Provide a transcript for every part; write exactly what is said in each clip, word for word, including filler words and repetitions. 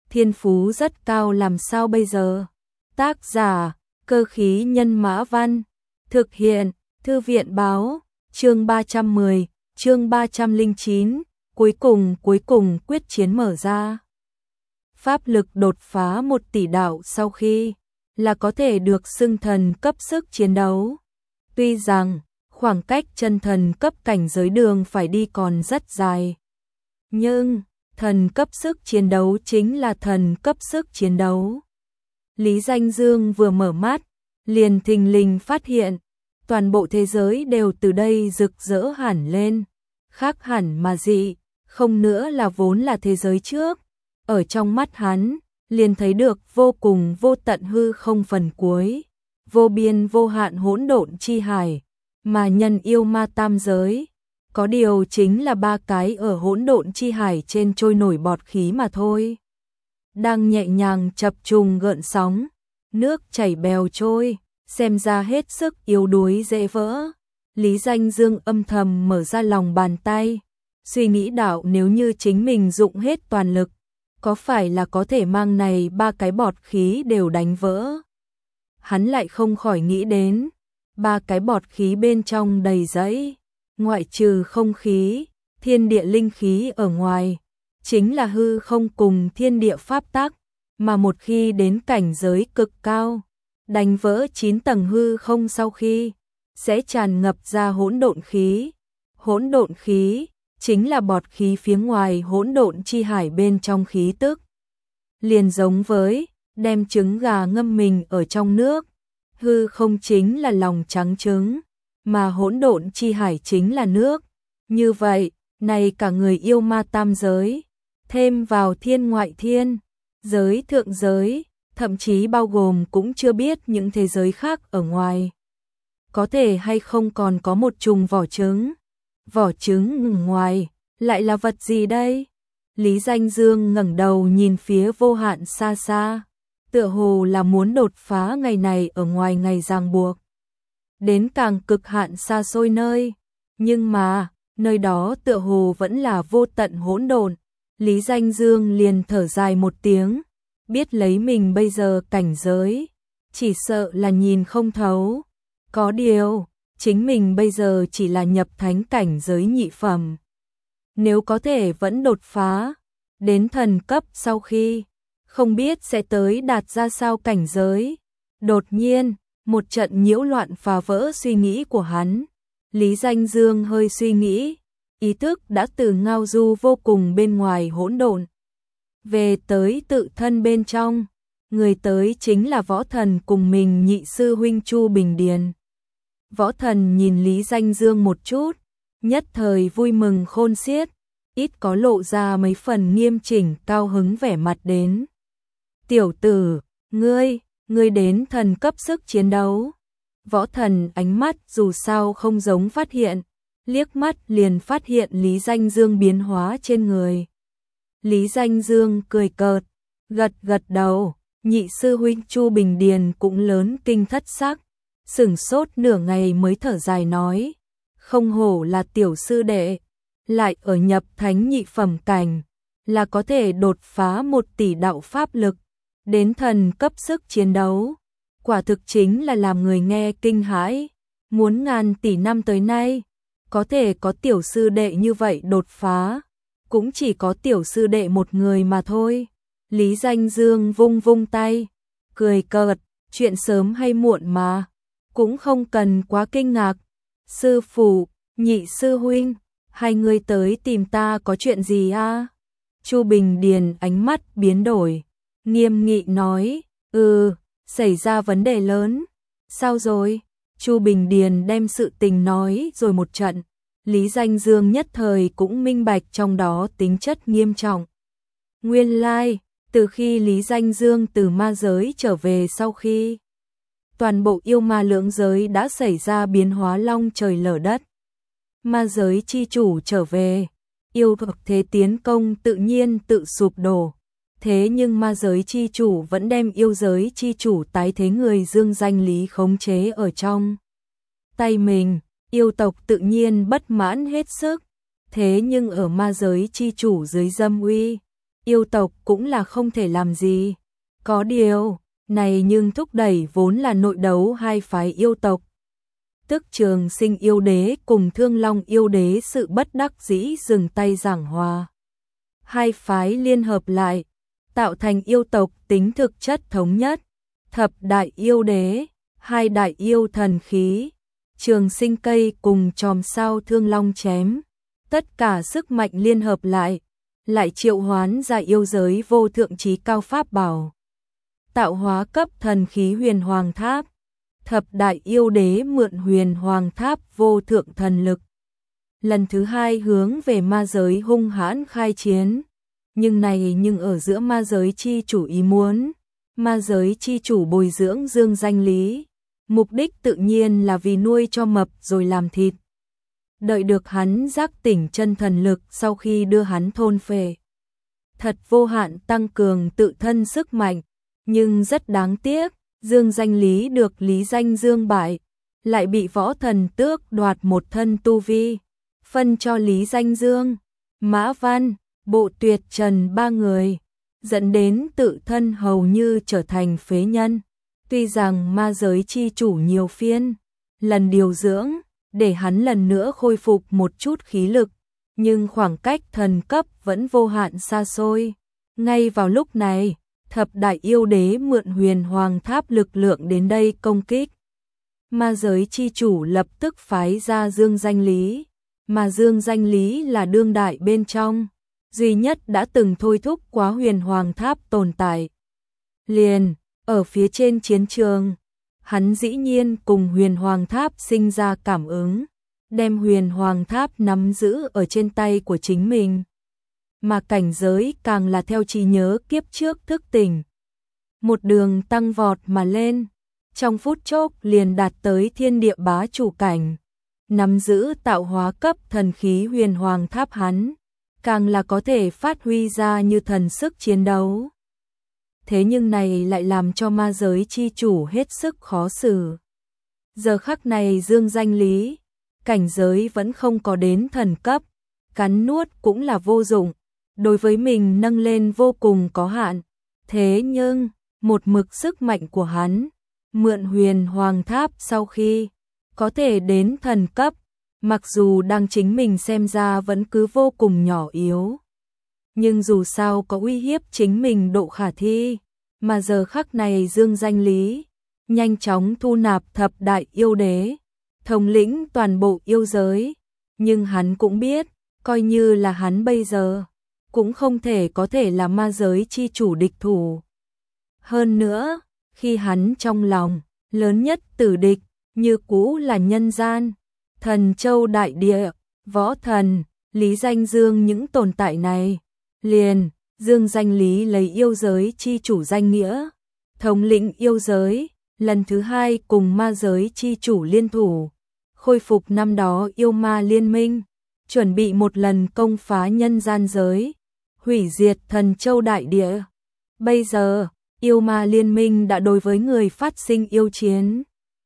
thiên phú rất cao làm sao bây giờ? Tác giả, Cơ khí nhân mã văn, thực hiện, Thư viện báo, chương ba trăm mười, chương ba trăm lẻ chín, cuối cùng cuối cùng quyết chiến mở ra. Pháp lực đột phá một tỷ đạo sau khi là có thể được xưng thần cấp sức chiến đấu. Tuy rằng khoảng cách chân thần cấp cảnh giới đường phải đi còn rất dài, nhưng thần cấp sức chiến đấu chính là thần cấp sức chiến đấu. Lý Danh Dương vừa mở mắt, liền thình lình phát hiện, toàn bộ thế giới đều từ đây rực rỡ hẳn lên, khác hẳn mà dị, không nữa là vốn là thế giới trước. Ở trong mắt hắn, liền thấy được vô cùng vô tận hư không phần cuối, vô biên vô hạn hỗn độn chi hải, mà nhân yêu ma tam giới. Có điều chính là ba cái ở hỗn độn chi hải trên trôi nổi bọt khí mà thôi. Đang nhẹ nhàng chập trùng gợn sóng, nước chảy bèo trôi, xem ra hết sức yếu đuối dễ vỡ. Lý Danh Dương âm thầm mở ra lòng bàn tay, suy nghĩ đạo nếu như chính mình dụng hết toàn lực, có phải là có thể mang này ba cái bọt khí đều đánh vỡ. Hắn lại không khỏi nghĩ đến, ba cái bọt khí bên trong đầy rẫy, ngoại trừ không khí, thiên địa linh khí ở ngoài, chính là hư không cùng thiên địa pháp tắc, mà một khi đến cảnh giới cực cao, đánh vỡ chín tầng hư không sau khi, sẽ tràn ngập ra hỗn độn khí. Hỗn độn khí chính là bọt khí phía ngoài hỗn độn chi hải bên trong khí tức. Liền giống với đem trứng gà ngâm mình ở trong nước, hư không chính là lòng trắng trứng, mà hỗn độn chi hải chính là nước. Như vậy, này cả người yêu ma tam giới, thêm vào thiên ngoại thiên, giới thượng giới, thậm chí bao gồm cũng chưa biết những thế giới khác ở ngoài. Có thể hay không còn có một chùm vỏ trứng. Vỏ trứng ngừng ngoài, lại là vật gì đây? Lý Danh Dương ngẩng đầu nhìn phía vô hạn xa xa, tựa hồ là muốn đột phá ngày này ở ngoài ngày ràng buộc, đến càng cực hạn xa xôi nơi, nhưng mà, nơi đó tựa hồ vẫn là vô tận hỗn độn. Lý Danh Dương liền thở dài một tiếng, biết lấy mình bây giờ cảnh giới, chỉ sợ là nhìn không thấu. Có điều, chính mình bây giờ chỉ là nhập thánh cảnh giới nhị phẩm. Nếu có thể vẫn đột phá đến thần cấp sau khi, không biết sẽ tới đạt ra sao cảnh giới. Đột nhiên, một trận nhiễu loạn phá vỡ suy nghĩ của hắn. Lý Danh Dương hơi suy nghĩ, ý thức đã từ ngao du vô cùng bên ngoài hỗn độn về tới tự thân bên trong. Người tới chính là võ thần cùng mình nhị sư huynh Chu Bình Điền. Võ thần nhìn Lý Danh Dương một chút, nhất thời vui mừng khôn xiết, ít có lộ ra mấy phần nghiêm chỉnh cao hứng vẻ mặt đến. Tiểu tử, ngươi, ngươi đến thần cấp sức chiến đấu. Võ thần ánh mắt dù sao không giống phát hiện, liếc mắt liền phát hiện Lý Danh Dương biến hóa trên người. Lý Danh Dương cười cợt, gật gật đầu, nhị sư huynh Chu Bình Điền cũng lớn kinh thất sắc. Sửng sốt nửa ngày mới thở dài nói, không hổ là tiểu sư đệ, lại ở nhập thánh nhị phẩm cảnh, là có thể đột phá một tỷ đạo pháp lực, đến thần cấp sức chiến đấu. Quả thực chính là làm người nghe kinh hãi, muốn ngàn tỷ năm tới nay, có thể có tiểu sư đệ như vậy đột phá, cũng chỉ có tiểu sư đệ một người mà thôi. Lý Danh Dương vung vung tay, cười cợt, chuyện sớm hay muộn mà, cũng không cần quá kinh ngạc. Sư phụ, nhị sư huynh, hai người tới tìm ta có chuyện gì a? Chu Bình Điền ánh mắt biến đổi, nghiêm nghị nói, ừ, xảy ra vấn đề lớn. Sao rồi? Chu Bình Điền đem sự tình nói rồi một trận. Lý Danh Dương nhất thời cũng minh bạch trong đó tính chất nghiêm trọng. Nguyên lai, từ khi Lý Danh Dương từ ma giới trở về sau khi, toàn bộ yêu ma lưỡng giới đã xảy ra biến hóa long trời lở đất. Ma giới chi chủ trở về, yêu thực thế tiến công tự nhiên tự sụp đổ. Thế nhưng ma giới chi chủ vẫn đem yêu giới chi chủ tái thế người dương danh lý khống chế ở trong tay mình. Yêu tộc tự nhiên bất mãn hết sức. Thế nhưng ở ma giới chi chủ dưới dâm uy, yêu tộc cũng là không thể làm gì. Có điều, này nhưng thúc đẩy vốn là nội đấu hai phái yêu tộc. Tức Trường Sinh yêu đế cùng Thương Long yêu đế sự bất đắc dĩ dừng tay giảng hòa. Hai phái liên hợp lại, tạo thành yêu tộc tính thực chất thống nhất. Thập đại yêu đế, hai đại yêu thần khí, Trường Sinh cây cùng chòm sao Thương Long chém. Tất cả sức mạnh liên hợp lại, lại triệu hoán ra yêu giới vô thượng trí cao pháp bảo. Tạo hóa cấp thần khí huyền hoàng tháp. Thập đại yêu đế mượn huyền hoàng tháp vô thượng thần lực. Lần thứ hai hướng về ma giới hung hãn khai chiến. Nhưng này nhưng ở giữa ma giới chi chủ ý muốn. Ma giới chi chủ bồi dưỡng Dương Danh Lý. Mục đích tự nhiên là vì nuôi cho mập rồi làm thịt. Đợi được hắn giác tỉnh chân thần lực sau khi đưa hắn thôn phệ. Thật vô hạn tăng cường tự thân sức mạnh. Nhưng rất đáng tiếc, Dương Danh Lý được Lý Danh Dương bại, lại bị Võ Thần Tước đoạt một thân tu vi, phân cho Lý Danh Dương, Mã Văn, Bộ Tuyệt Trần ba người, dẫn đến tự thân hầu như trở thành phế nhân. Tuy rằng ma giới chi chủ nhiều phiên, lần điều dưỡng, để hắn lần nữa khôi phục một chút khí lực, nhưng khoảng cách thần cấp vẫn vô hạn xa xôi. Ngay vào lúc này, thập đại yêu đế mượn huyền hoàng tháp lực lượng đến đây công kích. Ma giới chi chủ lập tức phái ra Dương Danh Lý, mà Dương Danh Lý là đương đại bên trong, duy nhất đã từng thôi thúc quá huyền hoàng tháp tồn tại. Liền, ở phía trên chiến trường, hắn dĩ nhiên cùng huyền hoàng tháp sinh ra cảm ứng, đem huyền hoàng tháp nắm giữ ở trên tay của chính mình. Mà cảnh giới càng là theo trí nhớ kiếp trước thức tỉnh. Một đường tăng vọt mà lên, trong phút chốc liền đạt tới thiên địa bá chủ cảnh. Nắm giữ tạo hóa cấp thần khí huyền hoàng tháp hắn, càng là có thể phát huy ra như thần sức chiến đấu. Thế nhưng này lại làm cho ma giới chi chủ hết sức khó xử. Giờ khắc này Dương Danh Lý, cảnh giới vẫn không có đến thần cấp, cắn nuốt cũng là vô dụng. Đối với mình nâng lên vô cùng có hạn, thế nhưng, một mực sức mạnh của hắn, mượn huyền hoàng tháp sau khi có thể đến thần cấp, mặc dù đang chính mình xem ra vẫn cứ vô cùng nhỏ yếu. Nhưng dù sao có uy hiếp chính mình độ khả thi, mà giờ khắc này Dương Danh Lý, nhanh chóng thu nạp thập đại yêu đế, thống lĩnh toàn bộ yêu giới, nhưng hắn cũng biết, coi như là hắn bây giờ, cũng không thể có thể là ma giới chi chủ địch thủ. Hơn nữa, khi hắn trong lòng, lớn nhất tử địch, như cũ là nhân gian, thần châu đại địa, võ thần, Lý Danh Dương những tồn tại này. Liền, Dương Danh Lý lấy yêu giới chi chủ danh nghĩa, thống lĩnh yêu giới, lần thứ hai cùng ma giới chi chủ liên thủ, khôi phục năm đó yêu ma liên minh, chuẩn bị một lần công phá nhân gian giới, hủy diệt thần châu đại địa. Bây giờ, yêu ma liên minh đã đối với người phát sinh yêu chiến.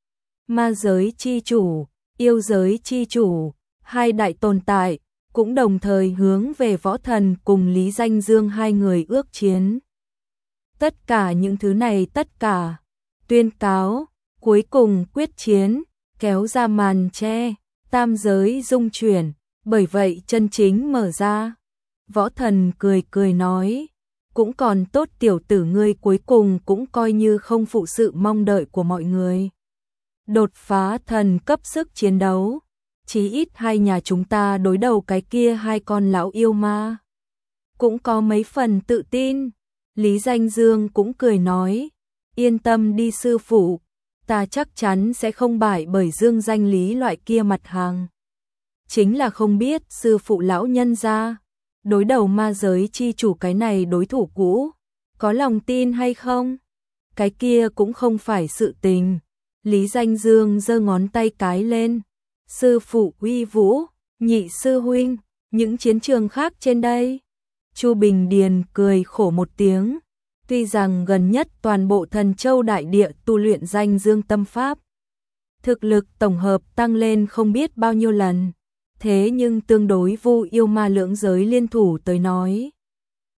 Ma giới chi chủ, yêu giới chi chủ, hai đại tồn tại, cũng đồng thời hướng về võ thần cùng Lý Danh Dương hai người ước chiến. Tất cả những thứ này tất cả, tuyên cáo, cuối cùng quyết chiến, kéo ra màn che, tam giới dung chuyển, bởi vậy chân chính mở ra. Võ thần cười cười nói, cũng còn tốt tiểu tử ngươi cuối cùng cũng coi như không phụ sự mong đợi của mọi người. Đột phá thần cấp sức chiến đấu, chí ít hai nhà chúng ta đối đầu cái kia hai con lão yêu ma. Cũng có mấy phần tự tin, Lý Danh Dương cũng cười nói, yên tâm đi sư phụ, ta chắc chắn sẽ không bại bởi Dương Danh Lý loại kia mặt hàng. Chính là không biết sư phụ lão nhân gia, đối đầu ma giới chi chủ cái này đối thủ cũ, có lòng tin hay không? Cái kia cũng không phải sự tình. Lý Danh Dương giơ ngón tay cái lên. Sư phụ uy vũ, nhị sư huynh, những chiến trường khác trên đây. Chu Bình Điền cười khổ một tiếng. Tuy rằng gần nhất toàn bộ thần châu đại địa tu luyện Danh Dương tâm pháp, thực lực tổng hợp tăng lên không biết bao nhiêu lần. Thế nhưng tương đối vu yêu ma lưỡng giới liên thủ tới nói,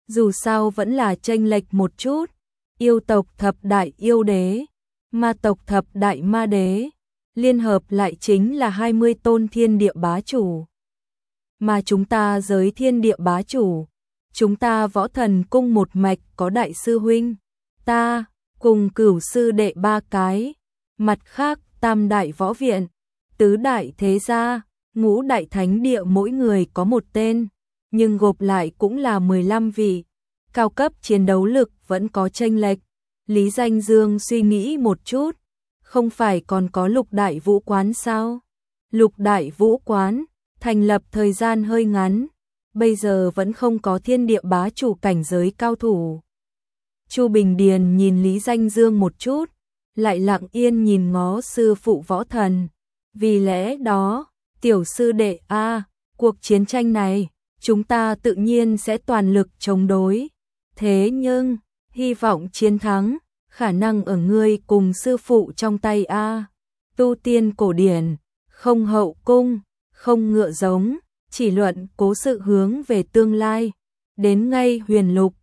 dù sao vẫn là chênh lệch một chút. Yêu tộc thập đại yêu đế, ma tộc thập đại ma đế, liên hợp lại chính là hai mươi tôn thiên địa bá chủ. Mà chúng ta giới thiên địa bá chủ, chúng ta võ thần cung một mạch có đại sư huynh, ta, cùng cửu sư đệ ba cái, mặt khác tam đại võ viện, tứ đại thế gia, ngũ đại thánh địa mỗi người có một tên, nhưng gộp lại cũng là mười lăm vị, cao cấp chiến đấu lực vẫn có chênh lệch. Lý Danh Dương suy nghĩ một chút, không phải còn có lục đại vũ quán sao? Lục đại vũ quán, thành lập thời gian hơi ngắn, bây giờ vẫn không có thiên địa bá chủ cảnh giới cao thủ. Chu Bình Điền nhìn Lý Danh Dương một chút, lại lặng yên nhìn ngó sư phụ võ thần. Vì lẽ đó, tiểu sư đệ a, cuộc chiến tranh này, chúng ta tự nhiên sẽ toàn lực chống đối. Thế nhưng, hy vọng chiến thắng, khả năng ở ngươi cùng sư phụ trong tay a. Tu tiên cổ điển, không hậu cung, không ngựa giống, chỉ luận cố sự hướng về tương lai. Đến ngay huyền lục,